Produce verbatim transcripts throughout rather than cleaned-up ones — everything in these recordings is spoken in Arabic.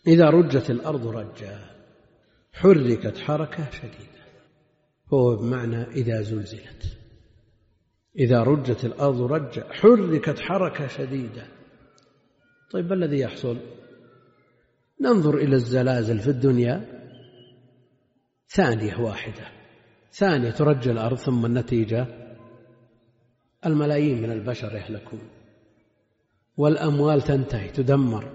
إذا رجت الأرض رجا حركت حركة شديدة، هو بمعنى إذا زلزلت. إذا رجت الأرض رجا حركت حركة شديدة. طيب ما الذي يحصل؟ ننظر إلى الزلازل في الدنيا، ثانية واحدة، ثانية ترجى الأرض، ثم النتيجة الملايين من البشر يهلكون، والأموال تنتهي تدمر،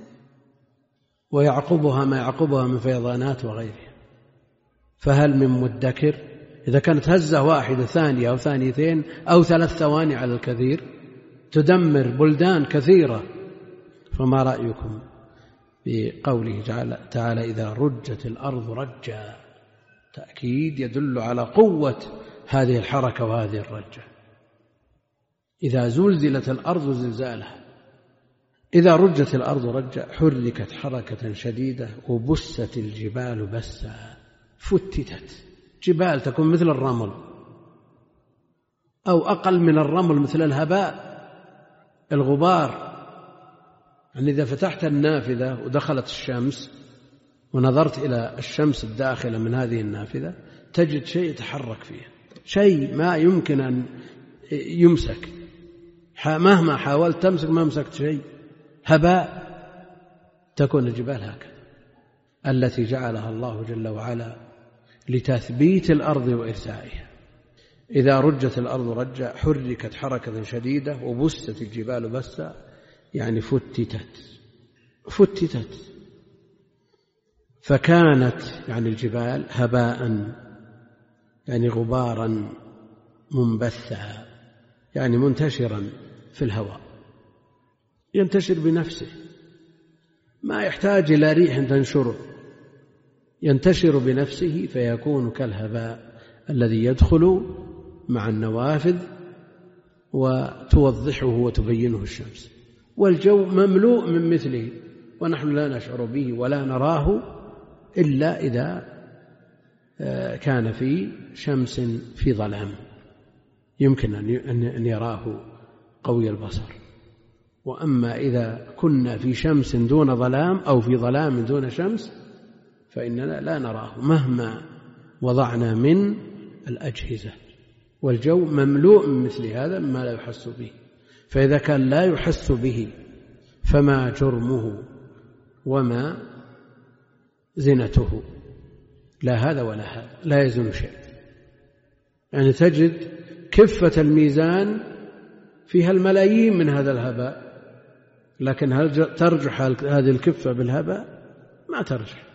ويعقبها ما يعقبها من فيضانات وغيرها. فهل من مدكر؟ إذا كانت هزة واحدة ثانية أو ثانيتين أو ثلاث ثواني على الكثير تدمر بلدان كثيرة، فما رأيكم بقوله تعالى إذا رجت الأرض رجا؟ تأكيد يدل على قوة هذه الحركة وهذه الرجة. إذا زلزلت الأرض زلزالها. إذا رجت الأرض رجا حركت حركة شديدة وبست الجبال بسا، فتتت. جبال تكون مثل الرمل أو أقل من الرمل، مثل الهباء، الغبار. يعني إذا فتحت النافذة ودخلت الشمس ونظرت إلى الشمس الداخلة من هذه النافذة تجد شيء يتحرك فيها، شيء ما يمكن أن يمسك، مهما حاولت تمسك ما مسكت شيء، هباء. تكون الجبال هكذا التي جعلها الله جل وعلا لتثبيت الأرض وإرسائها. إذا رجت الأرض رجا حركت حركة شديدة وبست الجبال بسا، يعني فتتت فتتت فكانت يعني الجبال هباء، يعني غبارا منبثا، يعني منتشرا في الهواء، ينتشر بنفسه، ما يحتاج إلى ريح تنشره، ينتشر بنفسه فيكون كالهباء الذي يدخل مع النوافذ وتوضحه وتبينه الشمس. والجو مملوء من مثله ونحن لا نشعر به ولا نراه إلا إذا كان في شمس في ظلام يمكن أن يراه قوي البصر. وأما إذا كنا في شمس دون ظلام أو في ظلام دون شمس فإننا لا نراه مهما وضعنا من الأجهزة. والجو مملوء من مثل هذا ما لا يحس به، فإذا كان لا يحس به فما جرمه وما زنته؟ لا هذا ولا هذا، لا يزن شيء. يعني تجد كفة الميزان فيها الملايين من هذا الهباء، لكن هل ترجح هذه الكفة بالهباء؟ ما ترجح.